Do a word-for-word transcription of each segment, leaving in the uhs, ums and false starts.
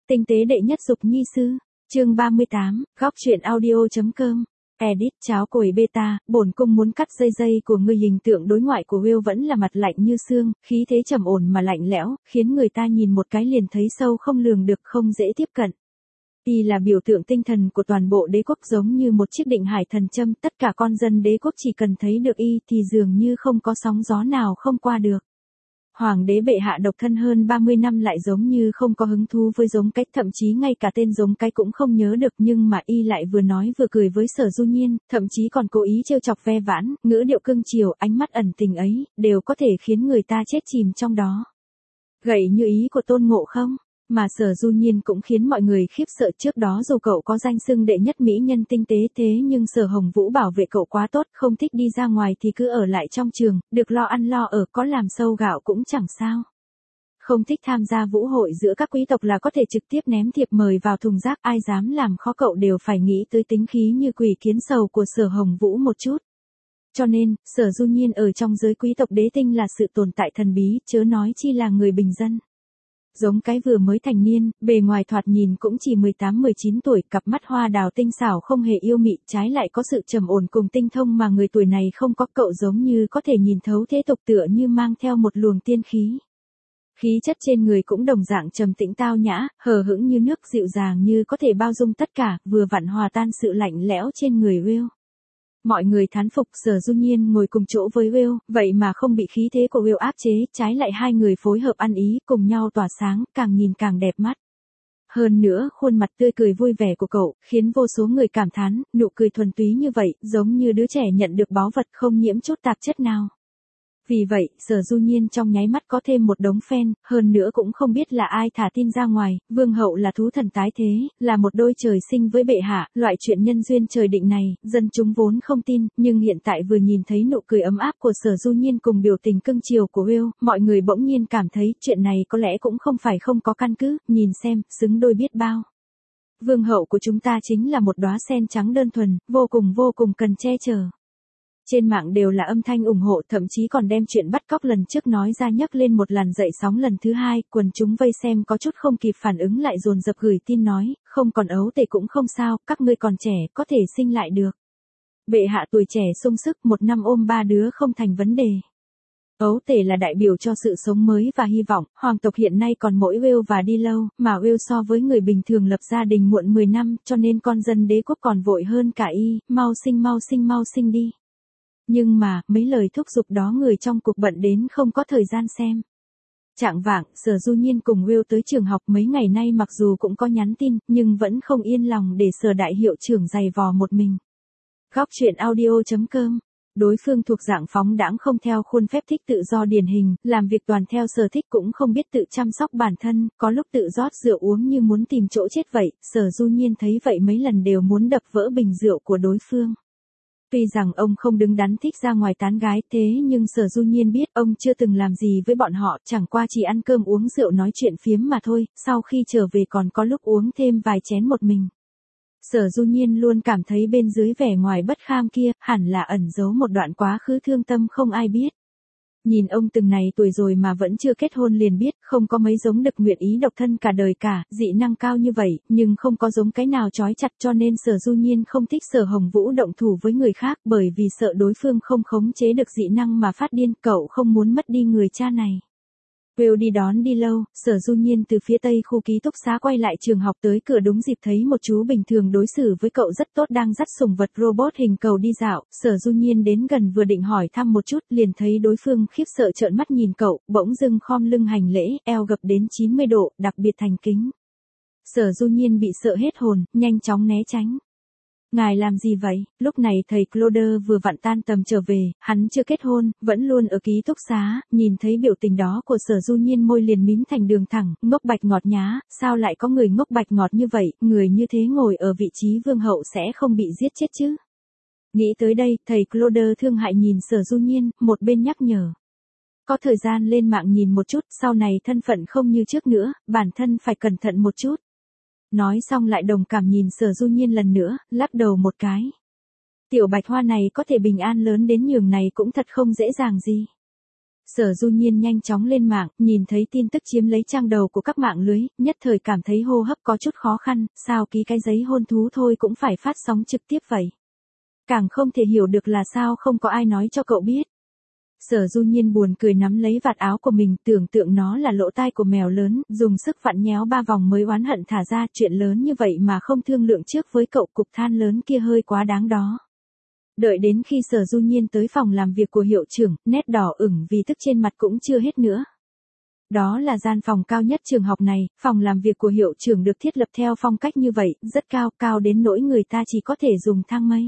Tinh tế đệ nhất dục nhi sư, chương ba mươi tám, góc truyện audio.com. Edit cháo cồi beta, bổn cung muốn cắt dây dây của ngươi. Hình tượng đối ngoại của Will vẫn là mặt lạnh như xương, khí thế trầm ổn mà lạnh lẽo, khiến người ta nhìn một cái liền thấy sâu không lường được, không dễ tiếp cận. Y là biểu tượng tinh thần của toàn bộ đế quốc, giống như một chiếc định hải thần châm, tất cả con dân đế quốc chỉ cần thấy được y thì dường như không có sóng gió nào không qua được. Hoàng đế bệ hạ độc thân hơn ba mươi năm lại giống như không có hứng thú với giống cái, thậm chí ngay cả tên giống cái cũng không nhớ được, nhưng mà y lại vừa nói vừa cười với Sở Du Nhiên, thậm chí còn cố ý trêu chọc ve vãn, ngữ điệu cưng chiều, ánh mắt ẩn tình ấy, đều có thể khiến người ta chết chìm trong đó. Gậy như ý của Tôn Ngộ Không, mà Sở Du Nhiên cũng khiến mọi người khiếp sợ. Trước đó dù cậu có danh xưng đệ nhất mỹ nhân tinh tế, thế nhưng Sở Hồng Vũ bảo vệ cậu quá tốt, không thích đi ra ngoài thì cứ ở lại trong trường, được lo ăn lo ở, có làm sâu gạo cũng chẳng sao. Không thích tham gia vũ hội giữa các quý tộc là có thể trực tiếp ném thiệp mời vào thùng rác, ai dám làm khó cậu đều phải nghĩ tới tính khí như quỷ kiến sầu của Sở Hồng Vũ một chút. Cho nên, Sở Du Nhiên ở trong giới quý tộc đế tinh là sự tồn tại thần bí, chớ nói chi là người bình dân. Giống cái vừa mới thành niên, bề ngoài thoạt nhìn cũng chỉ mười tám mười chín tuổi, cặp mắt hoa đào tinh xảo không hề yêu mị, trái lại có sự trầm ổn cùng tinh thông mà người tuổi này không có. Cậu giống như có thể nhìn thấu thế tục, tựa như mang theo một luồng tiên khí. Khí chất trên người cũng đồng dạng trầm tĩnh tao nhã, hờ hững như nước, dịu dàng như có thể bao dung tất cả, vừa vặn hòa tan sự lạnh lẽo trên người Will. Mọi người thán phục. Sở Du Nhiên ngồi cùng chỗ với Will, vậy mà không bị khí thế của Will áp chế, trái lại hai người phối hợp ăn ý, cùng nhau tỏa sáng, càng nhìn càng đẹp mắt. Hơn nữa, khuôn mặt tươi cười vui vẻ của cậu, khiến vô số người cảm thán, nụ cười thuần túy như vậy, giống như đứa trẻ nhận được báu vật, không nhiễm chút tạp chất nào. Vì vậy, Sở Du Nhiên trong nháy mắt có thêm một đống fan, hơn nữa cũng không biết là ai thả tin ra ngoài, vương hậu là thú thần tái thế, là một đôi trời sinh với bệ hạ, loại chuyện nhân duyên trời định này, dân chúng vốn không tin, nhưng hiện tại vừa nhìn thấy nụ cười ấm áp của Sở Du Nhiên cùng biểu tình cưng chiều của Will, mọi người bỗng nhiên cảm thấy chuyện này có lẽ cũng không phải không có căn cứ, nhìn xem, xứng đôi biết bao. Vương hậu của chúng ta chính là một đóa sen trắng đơn thuần, vô cùng vô cùng cần che chở. Trên mạng đều là âm thanh ủng hộ, thậm chí còn đem chuyện bắt cóc lần trước nói ra nhấc lên một làn dậy sóng lần thứ hai, quần chúng vây xem có chút không kịp phản ứng lại dồn dập gửi tin nói, không còn ấu tể cũng không sao, các ngươi còn trẻ, có thể sinh lại được. Bệ hạ tuổi trẻ sung sức, một năm ôm ba đứa không thành vấn đề. Ấu tể là đại biểu cho sự sống mới và hy vọng, hoàng tộc hiện nay còn mỗi Will và đi lâu, mà Will so với người bình thường lập gia đình muộn mười năm, cho nên con dân đế quốc còn vội hơn cả y, mau sinh mau sinh mau sinh đi. Nhưng mà, mấy lời thúc giục đó người trong cuộc bận đến không có thời gian xem. Chạng vạng, Sở Du Nhiên cùng Will tới trường học. Mấy ngày nay mặc dù cũng có nhắn tin, nhưng vẫn không yên lòng để Sở đại hiệu trưởng giày vò một mình. Góc truyện audio.com. Đối phương thuộc dạng phóng đãng, không theo khuôn phép, thích tự do điển hình, làm việc toàn theo sở thích, cũng không biết tự chăm sóc bản thân, có lúc tự rót rượu uống như muốn tìm chỗ chết vậy. Sở Du Nhiên thấy vậy mấy lần đều muốn đập vỡ bình rượu của đối phương. Tuy rằng ông không đứng đắn thích ra ngoài tán gái, thế nhưng Sở Du Nhiên biết ông chưa từng làm gì với bọn họ, chẳng qua chỉ ăn cơm uống rượu nói chuyện phiếm mà thôi, sau khi trở về còn có lúc uống thêm vài chén một mình. Sở Du Nhiên luôn cảm thấy bên dưới vẻ ngoài bất kham kia, hẳn là ẩn giấu một đoạn quá khứ thương tâm không ai biết. Nhìn ông từng này tuổi rồi mà vẫn chưa kết hôn liền biết, không có mấy giống được nguyện ý độc thân cả đời cả, dị năng cao như vậy, nhưng không có giống cái nào trói chặt, cho nên Sở Du Nhiên không thích Sở Hồng Vũ động thủ với người khác, bởi vì sợ đối phương không khống chế được dị năng mà phát điên, cậu không muốn mất đi người cha này. Will đi đón đi lâu, Sở Du Nhiên từ phía tây khu ký túc xá quay lại trường học, tới cửa đúng dịp thấy một chú bình thường đối xử với cậu rất tốt đang dắt sủng vật robot hình cầu đi dạo. Sở Du Nhiên đến gần vừa định hỏi thăm một chút, liền thấy đối phương khiếp sợ trợn mắt nhìn cậu, bỗng dưng khom lưng hành lễ, eo gập đến chín mươi độ, đặc biệt thành kính. Sở Du Nhiên bị sợ hết hồn, nhanh chóng né tránh. Ngài làm gì vậy? Lúc này thầy Claude vừa vặn tan tầm trở về, hắn chưa kết hôn, vẫn luôn ở ký túc xá, nhìn thấy biểu tình đó của Sở Du Nhiên môi liền mím thành đường thẳng, ngốc bạch ngọt nhá, sao lại có người ngốc bạch ngọt như vậy, người như thế ngồi ở vị trí vương hậu sẽ không bị giết chết chứ? Nghĩ tới đây, thầy Claude thương hại nhìn Sở Du Nhiên, một bên nhắc nhở. Có thời gian lên mạng nhìn một chút, sau này thân phận không như trước nữa, bản thân phải cẩn thận một chút. Nói xong lại đồng cảm nhìn Sở Du Nhiên lần nữa, lắc đầu một cái. Tiểu bạch hoa này có thể bình an lớn đến nhường này cũng thật không dễ dàng gì. Sở Du Nhiên nhanh chóng lên mạng, nhìn thấy tin tức chiếm lấy trang đầu của các mạng lưới, nhất thời cảm thấy hô hấp có chút khó khăn, sao ký cái giấy hôn thú thôi cũng phải phát sóng trực tiếp vậy. Càng không thể hiểu được là sao không có ai nói cho cậu biết. Sở Du Nhiên buồn cười nắm lấy vạt áo của mình, tưởng tượng nó là lỗ tai của mèo lớn, dùng sức vặn nhéo ba vòng mới oán hận thả ra, chuyện lớn như vậy mà không thương lượng trước với cậu, cục than lớn kia hơi quá đáng đó. Đợi đến khi Sở Du Nhiên tới phòng làm việc của hiệu trưởng, nét đỏ ửng vì tức trên mặt cũng chưa hết nữa. Đó là gian phòng cao nhất trường học này, phòng làm việc của hiệu trưởng được thiết lập theo phong cách như vậy, rất cao, cao đến nỗi người ta chỉ có thể dùng thang mây.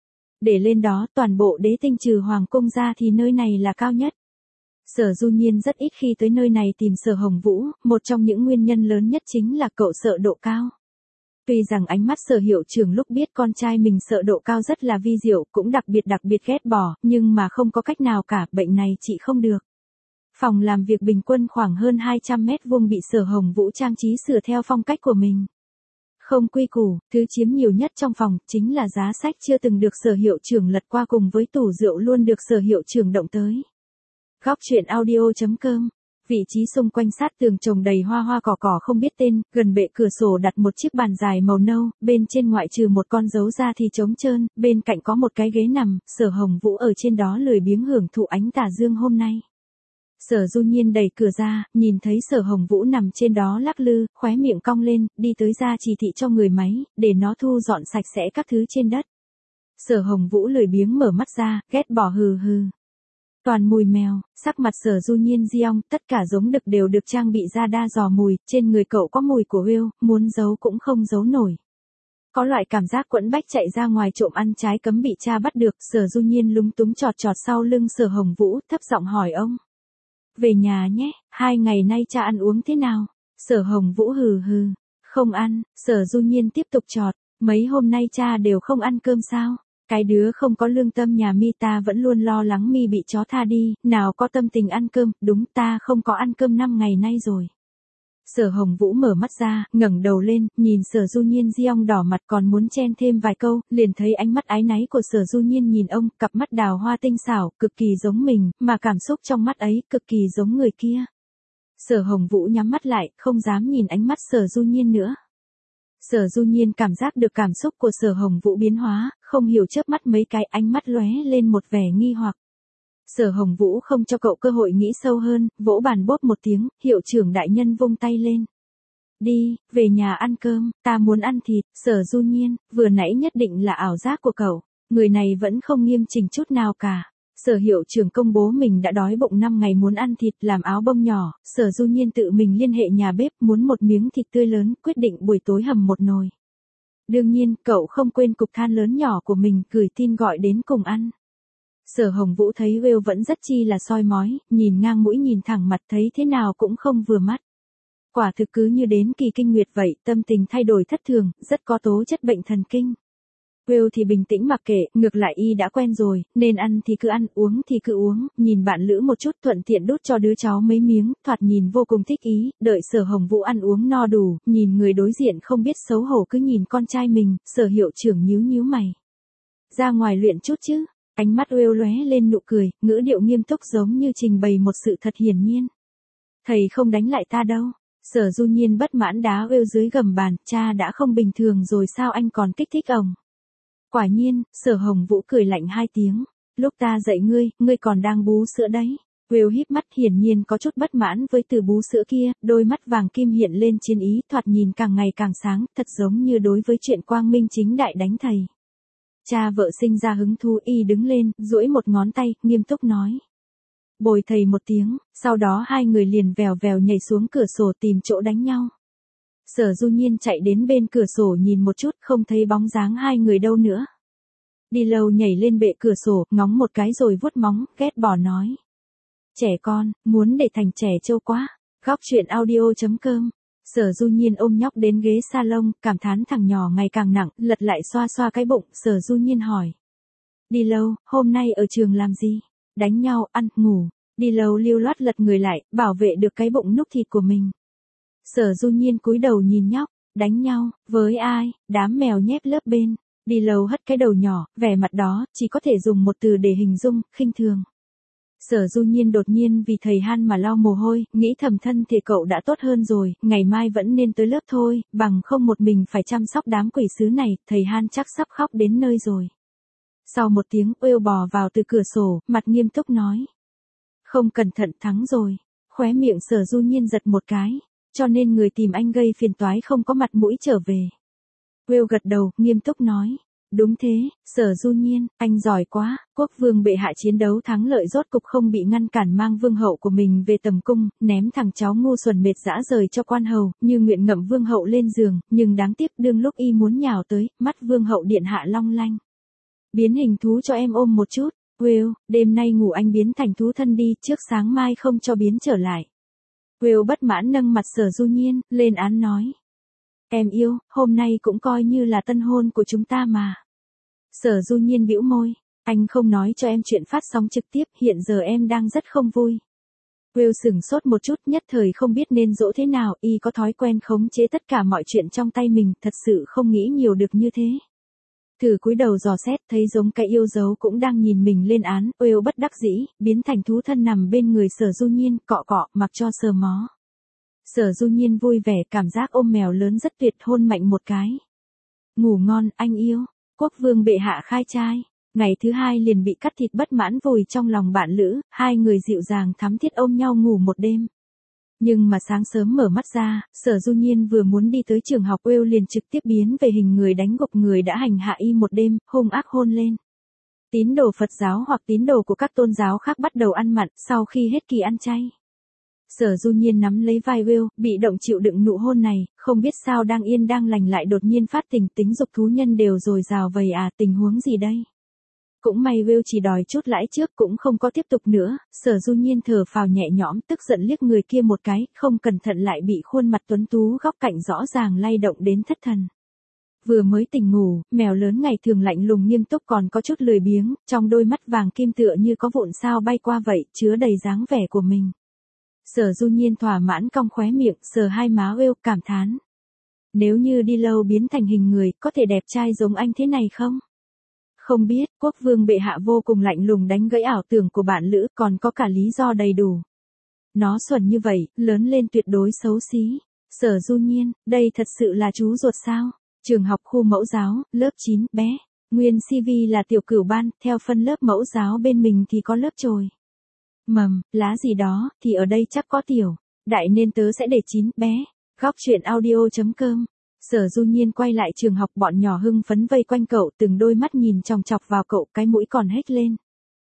Để lên đó, toàn bộ đế tinh trừ hoàng cung ra thì nơi này là cao nhất. Sở Du Nhiên rất ít khi tới nơi này tìm Sở Hồng Vũ, một trong những nguyên nhân lớn nhất chính là cậu sợ độ cao. Tuy rằng ánh mắt Sở hiệu trưởng lúc biết con trai mình sợ độ cao rất là vi diệu, cũng đặc biệt đặc biệt ghét bỏ, nhưng mà không có cách nào cả, bệnh này trị không được. Phòng làm việc bình quân khoảng hơn hai trăm mét vuông bị Sở Hồng Vũ trang trí sửa theo phong cách của mình. Không quy củ, thứ chiếm nhiều nhất trong phòng chính là giá sách chưa từng được Sở hiệu trưởng lật qua cùng với tủ rượu luôn được Sở hiệu trưởng động tới. Góc truyện audio chấm com. Vị trí xung quanh sát tường trồng đầy hoa hoa cỏ cỏ không biết tên, gần bệ cửa sổ đặt một chiếc bàn dài màu nâu, bên trên ngoại trừ một con dấu ra thì trống trơn, bên cạnh có một cái ghế nằm, Sở Hồng Vũ ở trên đó lười biếng hưởng thụ ánh tà dương hôm nay. Sở Du Nhiên đẩy cửa ra, nhìn thấy Sở Hồng Vũ nằm trên đó lắc lư, khóe miệng cong lên, đi tới ra chỉ thị cho người máy, để nó thu dọn sạch sẽ các thứ trên đất. Sở Hồng Vũ lười biếng mở mắt ra, ghét bỏ hừ hừ. Toàn mùi mèo, sắc mặt Sở Du Nhiên giong, tất cả giống đực đều được trang bị ra đa dò mùi, trên người cậu có mùi của Will, muốn giấu cũng không giấu nổi. Có loại cảm giác quẫn bách chạy ra ngoài trộm ăn trái cấm bị cha bắt được, Sở Du Nhiên lúng túng chọt chọt sau lưng Sở Hồng Vũ, thấp giọng hỏi ông. Về nhà nhé, hai ngày nay cha ăn uống thế nào? Sở Hồng Vũ hừ hừ, không ăn, Sở Du Nhiên tiếp tục chọt, mấy hôm nay cha đều không ăn cơm sao? Cái đứa không có lương tâm nhà mi ta vẫn luôn lo lắng mi bị chó tha đi, nào có tâm tình ăn cơm, đúng ta không có ăn cơm năm ngày nay rồi. Sở Hồng Vũ mở mắt ra, ngẩng đầu lên, nhìn Sở Du Nhiên giong đỏ mặt còn muốn chen thêm vài câu, liền thấy ánh mắt ái náy của Sở Du Nhiên nhìn ông, cặp mắt đào hoa tinh xảo, cực kỳ giống mình, mà cảm xúc trong mắt ấy, cực kỳ giống người kia. Sở Hồng Vũ nhắm mắt lại, không dám nhìn ánh mắt Sở Du Nhiên nữa. Sở Du Nhiên cảm giác được cảm xúc của Sở Hồng Vũ biến hóa, không hiểu chớp mắt mấy cái, ánh mắt lóe lên một vẻ nghi hoặc. Sở Hồng Vũ không cho cậu cơ hội nghĩ sâu hơn, vỗ bàn bốp một tiếng, hiệu trưởng đại nhân vung tay lên. Đi, về nhà ăn cơm, ta muốn ăn thịt. Sở Du Nhiên, vừa nãy nhất định là ảo giác của cậu, người này vẫn không nghiêm chỉnh chút nào cả. Sở hiệu trưởng công bố mình đã đói bụng năm ngày muốn ăn thịt, làm áo bông nhỏ, Sở Du Nhiên tự mình liên hệ nhà bếp muốn một miếng thịt tươi lớn, quyết định buổi tối hầm một nồi. Đương nhiên, cậu không quên cục than lớn nhỏ của mình, gửi tin gọi đến cùng ăn. Sở Hồng Vũ thấy Will vẫn rất chi là soi mói, nhìn ngang mũi nhìn thẳng mặt thấy thế nào cũng không vừa mắt. Quả thực cứ như đến kỳ kinh nguyệt vậy, tâm tình thay đổi thất thường, rất có tố chất bệnh thần kinh. Will thì bình tĩnh mặc kệ, ngược lại y đã quen rồi, nên ăn thì cứ ăn, uống thì cứ uống, nhìn bạn lữ một chút thuận tiện đút cho đứa cháu mấy miếng, thoạt nhìn vô cùng thích ý, đợi Sở Hồng Vũ ăn uống no đủ, nhìn người đối diện không biết xấu hổ cứ nhìn con trai mình, Sở hiệu trưởng nhíu nhíu mày. Ra ngoài luyện chút chứ. Ánh mắt Will lóe lên nụ cười, ngữ điệu nghiêm túc giống như trình bày một sự thật hiển nhiên. Thầy không đánh lại ta đâu. Sở Du Nhiên bất mãn đá Will dưới gầm bàn, cha đã không bình thường rồi sao anh còn kích thích ông. Quả nhiên, Sở Hồng Vũ cười lạnh hai tiếng. Lúc ta dạy ngươi, ngươi còn đang bú sữa đấy. Will híp mắt hiển nhiên có chút bất mãn với từ bú sữa kia, đôi mắt vàng kim hiện lên chiến ý, thoạt nhìn càng ngày càng sáng, thật giống như đối với chuyện quang minh chính đại đánh thầy. Cha vợ sinh ra hứng thú y đứng lên, duỗi một ngón tay, nghiêm túc nói. Bồi thầy một tiếng, sau đó hai người liền vèo vèo nhảy xuống cửa sổ tìm chỗ đánh nhau. Sở Du Nhiên chạy đến bên cửa sổ nhìn một chút, không thấy bóng dáng hai người đâu nữa. Đi lâu nhảy lên bệ cửa sổ, ngóng một cái rồi vuốt móng, ghét bỏ nói. Trẻ con, muốn để thành trẻ trâu quá. Góc truyện audio chấm com. Sở Du Nhiên ôm nhóc đến ghế salon, cảm thán thằng nhỏ ngày càng nặng, lật lại xoa xoa cái bụng, Sở Du Nhiên hỏi. Đi lâu, hôm nay ở trường làm gì? Đánh nhau, ăn, ngủ. Đi lâu lưu loát lật người lại, bảo vệ được cái bụng núc thịt của mình. Sở Du Nhiên cúi đầu nhìn nhóc, đánh nhau, với ai? Đám mèo nhép lớp bên. Đi lâu hất cái đầu nhỏ, vẻ mặt đó, chỉ có thể dùng một từ để hình dung, khinh thường. Sở Du Nhiên đột nhiên vì thầy Han mà lau mồ hôi, nghĩ thầm thân thể cậu đã tốt hơn rồi, ngày mai vẫn nên tới lớp thôi, bằng không một mình phải chăm sóc đám quỷ sứ này, thầy Han chắc sắp khóc đến nơi rồi. Sau một tiếng, Will bò vào từ cửa sổ, mặt nghiêm túc nói. Không cẩn thận thắng rồi, khóe miệng Sở Du Nhiên giật một cái, cho nên người tìm anh gây phiền toái không có mặt mũi trở về. Will gật đầu, nghiêm túc nói. Đúng thế, Sở Du Nhiên, anh giỏi quá, quốc vương bệ hạ chiến đấu thắng lợi rốt cục không bị ngăn cản mang vương hậu của mình về tầm cung, ném thằng cháu ngu xuẩn mệt dã rời cho quan hầu, như nguyện ngậm vương hậu lên giường, nhưng đáng tiếc đương lúc y muốn nhào tới, mắt vương hậu điện hạ long lanh. Biến hình thú cho em ôm một chút, Will, đêm nay ngủ anh biến thành thú thân đi, trước sáng mai không cho biến trở lại. Will bất mãn nâng mặt Sở Du Nhiên, lên án nói. Em yêu, hôm nay cũng coi như là tân hôn của chúng ta mà. Sở Du Nhiên bĩu môi, anh không nói cho em chuyện phát sóng trực tiếp, hiện giờ em đang rất không vui. Will sửng sốt một chút, nhất thời không biết nên dỗ thế nào, y có thói quen khống chế tất cả mọi chuyện trong tay mình, thật sự không nghĩ nhiều được như thế. Thử cúi đầu dò xét, thấy giống cái yêu dấu cũng đang nhìn mình lên án, Will bất đắc dĩ, biến thành thú thân nằm bên người Sở Du Nhiên, cọ cọ, mặc cho sờ mó. Sở Du Nhiên vui vẻ, cảm giác ôm mèo lớn rất tuyệt, hôn mạnh một cái. Ngủ ngon, anh yêu, quốc vương bệ hạ khai trai. Ngày thứ hai liền bị cắt thịt bất mãn vùi trong lòng bạn lữ, hai người dịu dàng thắm thiết ôm nhau ngủ một đêm. Nhưng mà sáng sớm mở mắt ra, Sở Du Nhiên vừa muốn đi tới trường học, Will liền trực tiếp biến về hình người đánh gục người đã hành hạ y một đêm, hung ác hôn lên. Tín đồ Phật giáo hoặc tín đồ của các tôn giáo khác bắt đầu ăn mặn, sau khi hết kỳ ăn chay. Sở Du Nhiên nắm lấy vai Will, bị động chịu đựng nụ hôn này, không biết sao đang yên đang lành lại đột nhiên phát tình, tính dục thú nhân đều rồi rào vầy à, tình huống gì đây? Cũng may Will chỉ đòi chút lãi trước cũng không có tiếp tục nữa, Sở Du Nhiên thở phào nhẹ nhõm, tức giận liếc người kia một cái, không cẩn thận lại bị khuôn mặt tuấn tú góc cạnh rõ ràng lay động đến thất thần. Vừa mới tỉnh ngủ, mèo lớn ngày thường lạnh lùng nghiêm túc còn có chút lười biếng, trong đôi mắt vàng kim tựa như có vụn sao bay qua vậy, chứa đầy dáng vẻ của mình. Sở Du Nhiên thỏa mãn cong khóe miệng, sờ hai má Will, cảm thán. Nếu như đi lâu biến thành hình người, có thể đẹp trai giống anh thế này không? Không biết, quốc vương bệ hạ vô cùng lạnh lùng đánh gãy ảo tưởng của bạn lữ, còn có cả lý do đầy đủ. Nó xuẩn như vậy, lớn lên tuyệt đối xấu xí. Sở Du Nhiên, đây thật sự là chú ruột sao? Trường học khu mẫu giáo, lớp chín, bé. Nguyên xê vê là tiểu cửu ban, theo phân lớp mẫu giáo bên mình thì có lớp chồi. Mầm, lá gì đó, thì ở đây chắc có tiểu. Đại nên tớ sẽ để chín, bé. Góc truyện audio chấm com. Sở Du Nhiên quay lại trường học, bọn nhỏ hưng phấn vây quanh cậu, từng đôi mắt nhìn chòng chọc vào cậu, cái mũi còn hếch lên.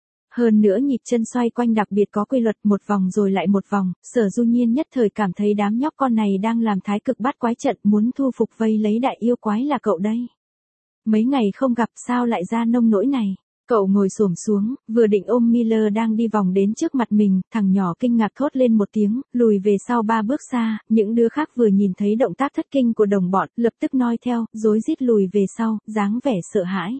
Hơn nữa nhịp chân xoay quanh đặc biệt có quy luật, một vòng rồi lại một vòng, Sở Du Nhiên nhất thời cảm thấy đám nhóc con này đang làm thái cực bát quái trận, muốn thu phục vây lấy đại yêu quái là cậu đây. Mấy ngày không gặp sao lại ra nông nỗi này. Cậu ngồi xổm xuống, vừa định ôm Miller đang đi vòng đến trước mặt mình, thằng nhỏ kinh ngạc thốt lên một tiếng, lùi về sau ba bước xa, những đứa khác vừa nhìn thấy động tác thất kinh của đồng bọn, lập tức noi theo, rối rít lùi về sau, dáng vẻ sợ hãi.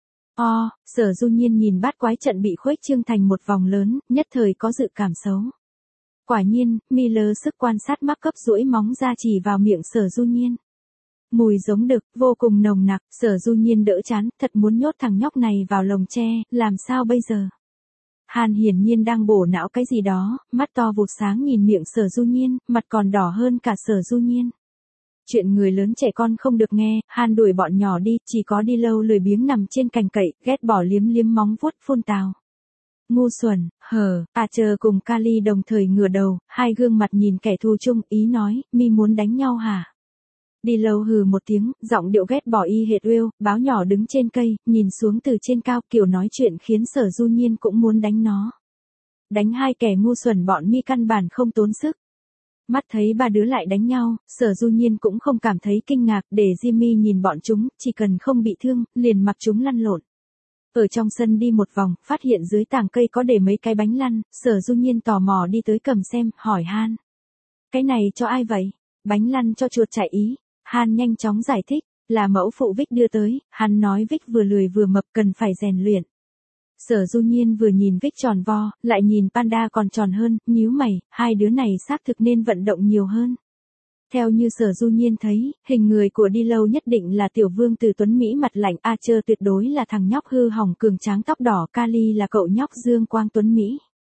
O, Sở Du Nhiên nhìn bát quái trận bị khuếch trương thành một vòng lớn, nhất thời có dự cảm xấu. Quả nhiên, Miller sức quan sát mắc cấp duỗi móng ra chỉ vào miệng Sở Du Nhiên. Mùi giống đực, vô cùng nồng nặc, Sở Du Nhiên đỡ chán, thật muốn nhốt thằng nhóc này vào lồng tre, làm sao bây giờ? Hàn hiển nhiên đang bổ não cái gì đó, mắt to vụt sáng nhìn miệng Sở Du Nhiên, mặt còn đỏ hơn cả Sở Du Nhiên. Chuyện người lớn trẻ con không được nghe, Hàn đuổi bọn nhỏ đi, chỉ có đi lâu lười biếng nằm trên cành cậy, ghét bỏ liếm liếm móng vuốt phun tào. Ngu xuẩn, hờ, Archer cùng Kali đồng thời ngửa đầu, hai gương mặt nhìn kẻ thù chung, ý nói, mi muốn đánh nhau hả? Đi lâu hừ một tiếng, giọng điệu ghét bỏ y hệt Will, báo nhỏ đứng trên cây, nhìn xuống từ trên cao, kiểu nói chuyện khiến Sở Du Nhiên cũng muốn đánh nó. Đánh hai kẻ ngu xuẩn bọn mi căn bản không tốn sức. Mắt thấy ba đứa lại đánh nhau, Sở Du Nhiên cũng không cảm thấy kinh ngạc, để Jimmy nhìn bọn chúng, chỉ cần không bị thương, liền mặc chúng lăn lộn. Ở trong sân đi một vòng, phát hiện dưới tàng cây có để mấy cái bánh lăn, Sở Du Nhiên tò mò đi tới cầm xem, hỏi Han. Cái này cho ai vậy? Bánh lăn cho chuột chạy ý. Han nhanh chóng giải thích, là mẫu phụ Vic đưa tới, hắn nói Vic vừa lười vừa mập cần phải rèn luyện. Sở Du Nhiên vừa nhìn Vic tròn vo, lại nhìn Panda còn tròn hơn, nhíu mày, hai đứa này xác thực nên vận động nhiều hơn. Theo như Sở Du Nhiên thấy, hình người của đi lâu nhất định là tiểu vương tử tuấn Mỹ mặt lạnh, Archer tuyệt đối là thằng nhóc hư hỏng cường tráng tóc đỏ, Kali là cậu nhóc dương quang tuấn Mỹ.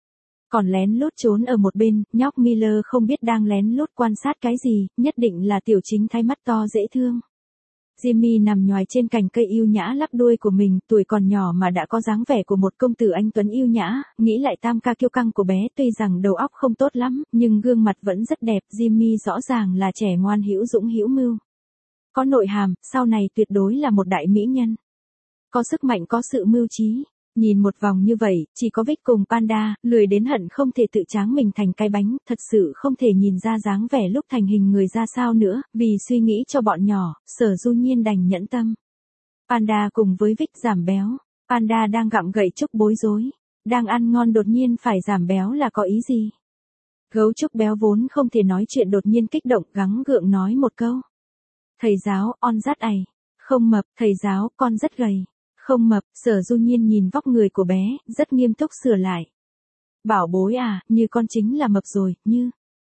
Còn lén lút trốn ở một bên, nhóc Miller không biết đang lén lút quan sát cái gì, nhất định là tiểu chính thái mắt to dễ thương. Jimmy nằm nhoài trên cành cây yêu nhã lắp đuôi của mình, tuổi còn nhỏ mà đã có dáng vẻ của một công tử anh tuấn yêu nhã, nghĩ lại tam ca kiêu căng của bé, tuy rằng đầu óc không tốt lắm, nhưng gương mặt vẫn rất đẹp, Jimmy rõ ràng là trẻ ngoan hữu dũng hữu mưu. Có nội hàm, sau này tuyệt đối là một đại mỹ nhân. Có sức mạnh, có sự mưu trí. Nhìn một vòng như vậy, chỉ có Vic cùng Panda, lười đến hận không thể tự tráng mình thành cái bánh, thật sự không thể nhìn ra dáng vẻ lúc thành hình người ra sao nữa, vì suy nghĩ cho bọn nhỏ, Sở Du Nhiên đành nhẫn tâm. Panda cùng với Vic giảm béo, Panda đang gặm gậy trúc bối rối, đang ăn ngon đột nhiên phải giảm béo là có ý gì? Gấu trúc béo vốn không thể nói chuyện đột nhiên kích động gắng gượng nói một câu. Thầy giáo, on rất ầy, không mập, thầy giáo, con rất gầy. Không mập, Sở Du Nhiên nhìn vóc người của bé, rất nghiêm túc sửa lại. Bảo bối à, như con chính là mập rồi, như.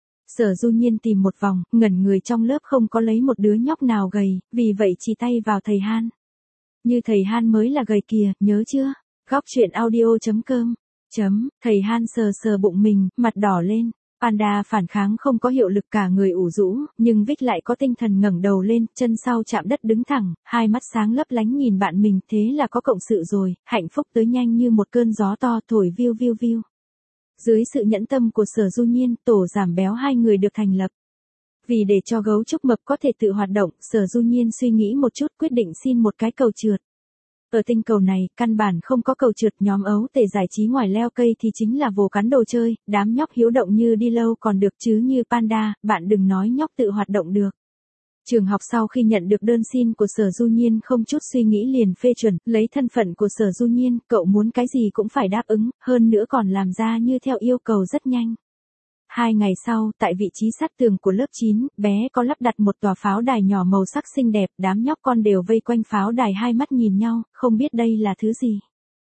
Sở Du Nhiên tìm một vòng, ngẩn người trong lớp không có lấy một đứa nhóc nào gầy, vì vậy chỉ tay vào thầy Han. Như thầy Han mới là gầy kìa, nhớ chưa? Góc chuyện audio chấm com. Chấm, thầy Han sờ sờ bụng mình, mặt đỏ lên. Panda phản kháng không có hiệu lực cả người ủ rũ, nhưng Vic lại có tinh thần ngẩng đầu lên, chân sau chạm đất đứng thẳng, hai mắt sáng lấp lánh nhìn bạn mình, thế là có cộng sự rồi, hạnh phúc tới nhanh như một cơn gió to thổi viu viu viu. Dưới sự nhẫn tâm của Sở Du Nhiên, tổ giảm béo hai người được thành lập. Vì để cho gấu trúc mập có thể tự hoạt động, Sở Du Nhiên suy nghĩ một chút quyết định xin một cái cầu trượt. Ở tinh cầu này, căn bản không có cầu trượt, nhóm ấu tể giải trí ngoài leo cây thì chính là vồ cắn đồ chơi, đám nhóc hiếu động như đi lâu còn được chứ như Panda, bạn đừng nói nhóc tự hoạt động được. Trường học sau khi nhận được đơn xin của Sở Du Nhiên không chút suy nghĩ liền phê chuẩn, lấy thân phận của Sở Du Nhiên, cậu muốn cái gì cũng phải đáp ứng, hơn nữa còn làm ra như theo yêu cầu rất nhanh. Hai ngày sau, tại vị trí sát tường của lớp chín, bé có lắp đặt một tòa pháo đài nhỏ màu sắc xinh đẹp, đám nhóc con đều vây quanh pháo đài hai mắt nhìn nhau, không biết đây là thứ gì.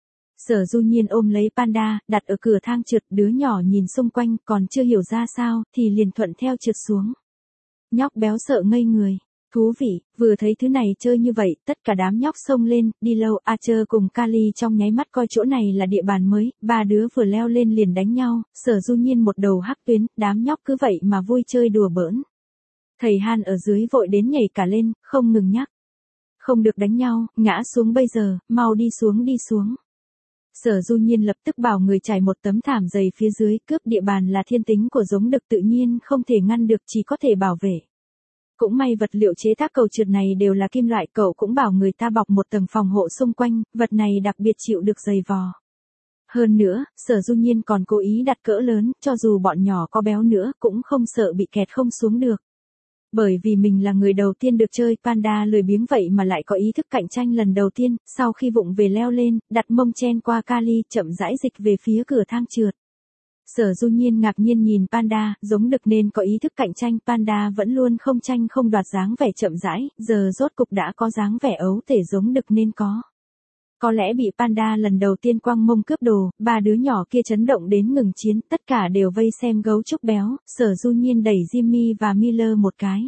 Sở Du Nhiên ôm lấy Panda, đặt ở cửa thang trượt, đứa nhỏ nhìn xung quanh, còn chưa hiểu ra sao, thì liền thuận theo trượt xuống. Nhóc béo sợ ngây người. Thú vị, vừa thấy thứ này chơi như vậy, tất cả đám nhóc xông lên, đi lâu, Archer cùng Kali trong nháy mắt coi chỗ này là địa bàn mới, ba đứa vừa leo lên liền đánh nhau, Sở Du Nhiên một đầu hắc tuyến, đám nhóc cứ vậy mà vui chơi đùa bỡn. Thầy Han ở dưới vội đến nhảy cả lên, không ngừng nhắc. Không được đánh nhau, ngã xuống bây giờ, mau đi xuống đi xuống. Sở Du Nhiên lập tức bảo người trải một tấm thảm dày phía dưới, cướp địa bàn là thiên tính của giống đực tự nhiên không thể ngăn được, chỉ có thể bảo vệ. Cũng may vật liệu chế tác cầu trượt này đều là kim loại, cậu cũng bảo người ta bọc một tầng phòng hộ xung quanh, vật này đặc biệt chịu được giày vò. Hơn nữa, Sở Du Nhiên còn cố ý đặt cỡ lớn, cho dù bọn nhỏ có béo nữa cũng không sợ bị kẹt không xuống được. Bởi vì mình là người đầu tiên được chơi, Panda lười biếng vậy mà lại có ý thức cạnh tranh lần đầu tiên, sau khi vụng về leo lên, đặt mông chen qua Kali, chậm rãi dịch về phía cửa thang trượt. Sở Du Nhiên ngạc nhiên nhìn Panda, giống đực nên có ý thức cạnh tranh, Panda vẫn luôn không tranh không đoạt dáng vẻ chậm rãi, giờ rốt cục đã có dáng vẻ ấu tể giống đực nên có. Có lẽ bị Panda lần đầu tiên quăng mông cướp đồ, ba đứa nhỏ kia chấn động đến ngừng chiến, tất cả đều vây xem gấu trúc béo, Sở Du Nhiên đẩy Jimmy và Miller một cái.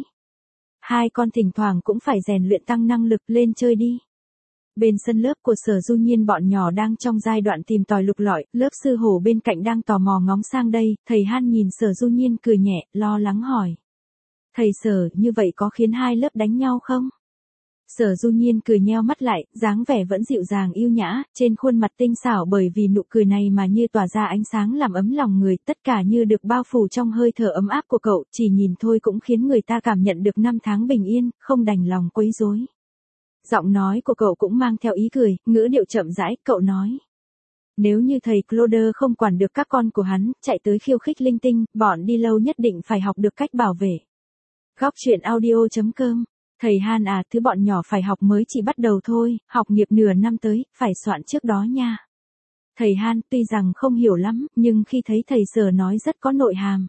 Hai con thỉnh thoảng cũng phải rèn luyện tăng năng lực, lên chơi đi. Bên sân lớp của Sở Du Nhiên bọn nhỏ đang trong giai đoạn tìm tòi lục lọi, lớp sư hổ bên cạnh đang tò mò ngóng sang đây, thầy Han nhìn Sở Du Nhiên cười nhẹ, lo lắng hỏi. Thầy Sở, như vậy có khiến hai lớp đánh nhau không? Sở Du Nhiên cười nheo mắt lại, dáng vẻ vẫn dịu dàng yêu nhã, trên khuôn mặt tinh xảo bởi vì nụ cười này mà như tỏa ra ánh sáng làm ấm lòng người, tất cả như được bao phủ trong hơi thở ấm áp của cậu, chỉ nhìn thôi cũng khiến người ta cảm nhận được năm tháng bình yên, không đành lòng quấy rối. Giọng nói của cậu cũng mang theo ý cười, ngữ điệu chậm rãi, cậu nói. Nếu như thầy Cloder không quản được các con của hắn, chạy tới khiêu khích linh tinh, bọn đi lâu nhất định phải học được cách bảo vệ. Góc chuyện audio chấm com. Thầy Han à, thứ bọn nhỏ phải học mới chỉ bắt đầu thôi, học nghiệp nửa năm tới, phải soạn trước đó nha. Thầy Han tuy rằng không hiểu lắm, nhưng khi thấy thầy Sở nói rất có nội hàm.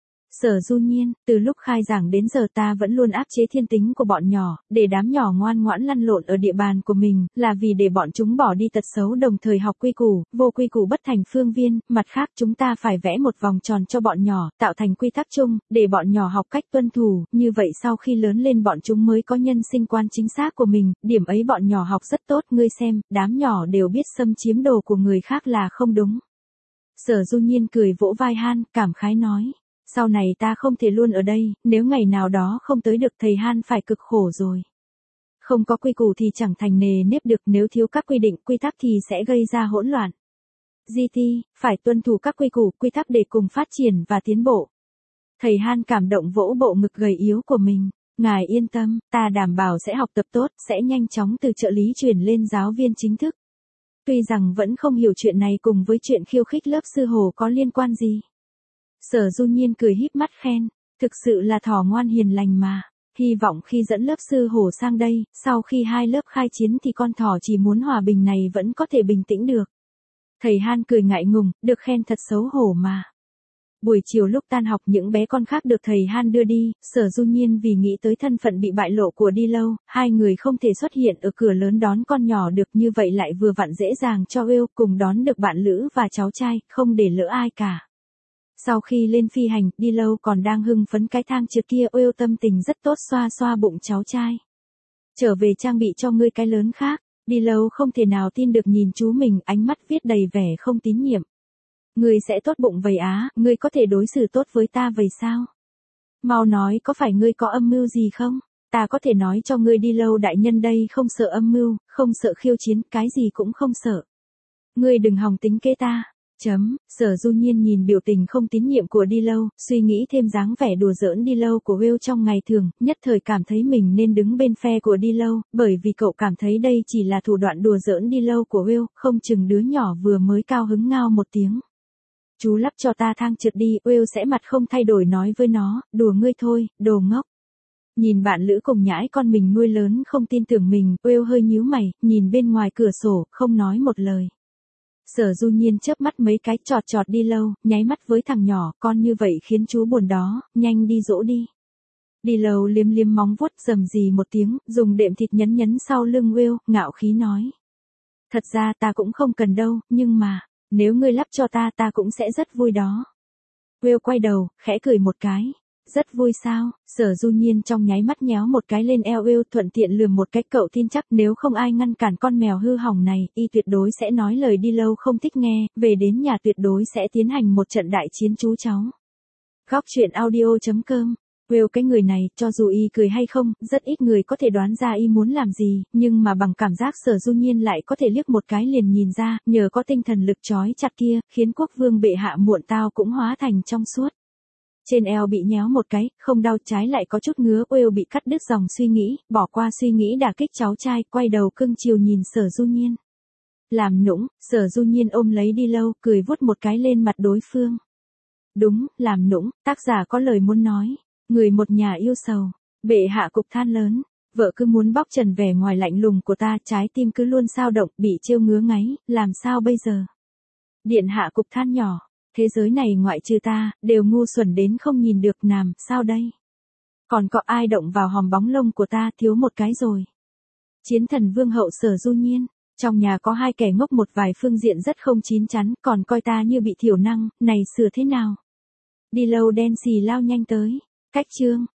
Sở Du Nhiên, từ lúc khai giảng đến giờ ta vẫn luôn áp chế thiên tính của bọn nhỏ, để đám nhỏ ngoan ngoãn lăn lộn ở địa bàn của mình, là vì để bọn chúng bỏ đi tật xấu đồng thời học quy củ, vô quy củ bất thành phương viên, mặt khác chúng ta phải vẽ một vòng tròn cho bọn nhỏ, tạo thành quy tắc chung, để bọn nhỏ học cách tuân thủ, như vậy sau khi lớn lên bọn chúng mới có nhân sinh quan chính xác của mình, điểm ấy bọn nhỏ học rất tốt, ngươi xem, đám nhỏ đều biết xâm chiếm đồ của người khác là không đúng. Sở Du Nhiên cười vỗ vai Han, cảm khái nói. Sau này ta không thể luôn ở đây, nếu ngày nào đó không tới được thầy Han phải cực khổ rồi. Không có quy củ thì chẳng thành nề nếp được, nếu thiếu các quy định, quy tắc thì sẽ gây ra hỗn loạn. giê tê, phải tuân thủ các quy củ, quy tắc để cùng phát triển và tiến bộ. Thầy Han cảm động vỗ bộ ngực gầy yếu của mình. Ngài yên tâm, ta đảm bảo sẽ học tập tốt, sẽ nhanh chóng từ trợ lý chuyển lên giáo viên chính thức. Tuy rằng vẫn không hiểu chuyện này cùng với chuyện khiêu khích lớp sư Hồ có liên quan gì. Sở Du Nhiên cười híp mắt khen, thực sự là thỏ ngoan hiền lành mà. Hy vọng khi dẫn lớp sư Hồ sang đây, sau khi hai lớp khai chiến thì con thỏ chỉ muốn hòa bình này vẫn có thể bình tĩnh được. Thầy Han cười ngại ngùng, được khen thật xấu hổ mà. Buổi chiều lúc tan học những bé con khác được thầy Han đưa đi, Sở Du Nhiên vì nghĩ tới thân phận bị bại lộ của Đi Lâu, hai người không thể xuất hiện ở cửa lớn đón con nhỏ được, như vậy lại vừa vặn dễ dàng cho Will cùng đón được bạn lữ và cháu trai, không để lỡ ai cả. Sau khi lên phi hành, Đi Lâu còn đang hưng phấn cái thang trượt kia, Will tâm tình rất tốt xoa xoa bụng cháu trai. Trở về trang bị cho ngươi cái lớn khác. Đi Lâu không thể nào tin được nhìn chú mình, ánh mắt viết đầy vẻ không tín nhiệm. Ngươi sẽ tốt bụng vậy á, ngươi có thể đối xử tốt với ta vậy sao? Mau nói, có phải ngươi có âm mưu gì không? Ta có thể nói cho ngươi, Đi Lâu đại nhân đây không sợ âm mưu, không sợ khiêu chiến, cái gì cũng không sợ. Ngươi đừng hòng tính kế ta. Chấm, Sở Du Nhiên nhìn biểu tình không tín nhiệm của Đi Lâu, suy nghĩ thêm dáng vẻ đùa giỡn Đi Lâu của Will trong ngày thường, nhất thời cảm thấy mình nên đứng bên phe của Đi Lâu, bởi vì cậu cảm thấy đây chỉ là thủ đoạn đùa giỡn Đi Lâu của Will, không chừng đứa nhỏ vừa mới cao hứng ngao một tiếng. Chú lắp cho ta thang trượt đi, Will sẽ mặt không thay đổi nói với nó, đùa ngươi thôi, đồ ngốc. Nhìn bạn lữ cùng nhãi con mình nuôi lớn không tin tưởng mình, Will hơi nhíu mày, nhìn bên ngoài cửa sổ, không nói một lời. Sở Du Nhiên chớp mắt mấy cái, chọt chọt Đi Lâu, nháy mắt với thằng nhỏ, con như vậy khiến chú buồn đó, nhanh đi dỗ đi. Đi Lâu liếm liếm móng vuốt, rầm rì một tiếng, dùng đệm thịt nhấn nhấn sau lưng Will, ngạo khí nói. Thật ra ta cũng không cần đâu, nhưng mà, nếu ngươi lắp cho ta ta cũng sẽ rất vui đó. Will quay đầu, khẽ cười một cái. Rất vui sao? Sở Du Nhiên trong nháy mắt nhéo một cái lên eo Will, thuận tiện lườm một cái, cậu tin chắc nếu không ai ngăn cản con mèo hư hỏng này, y tuyệt đối sẽ nói lời Đi Lâu không thích nghe, về đến nhà tuyệt đối sẽ tiến hành một trận đại chiến chú cháu. Góc truyện audio chấm com. Will cái người này, cho dù y cười hay không, rất ít người có thể đoán ra y muốn làm gì, nhưng mà bằng cảm giác Sở Du Nhiên lại có thể liếc một cái liền nhìn ra, nhờ có tinh thần lực trói chặt kia, khiến quốc vương bệ hạ muộn tao cũng hóa thành trong suốt. Trên eo bị nhéo một cái, không đau, trái lại có chút ngứa. Will bị cắt đứt dòng suy nghĩ, bỏ qua suy nghĩ đả kích cháu trai, quay đầu cưng chiều nhìn Sở Du Nhiên. Làm nũng, Sở Du Nhiên ôm lấy Đi Lâu, cười vuốt một cái lên mặt đối phương. Đúng, làm nũng, tác giả có lời muốn nói. Người một nhà yêu sầu, bệ hạ cục than lớn, vợ cứ muốn bóc trần vẻ ngoài lạnh lùng của ta, trái tim cứ luôn xao động, bị trêu ngứa ngáy, làm sao bây giờ? Điện hạ cục than nhỏ, thế giới này ngoại trừ ta, đều ngu xuẩn đến không nhìn được, làm sao đây? Còn có ai động vào hòm bóng lông của ta, thiếu một cái rồi. Chiến thần vương hậu Sở Du Nhiên, trong nhà có hai kẻ ngốc một vài phương diện rất không chín chắn, còn coi ta như bị thiểu năng, này sửa thế nào? Đi Lâu đen xì lao nhanh tới. Cách chương,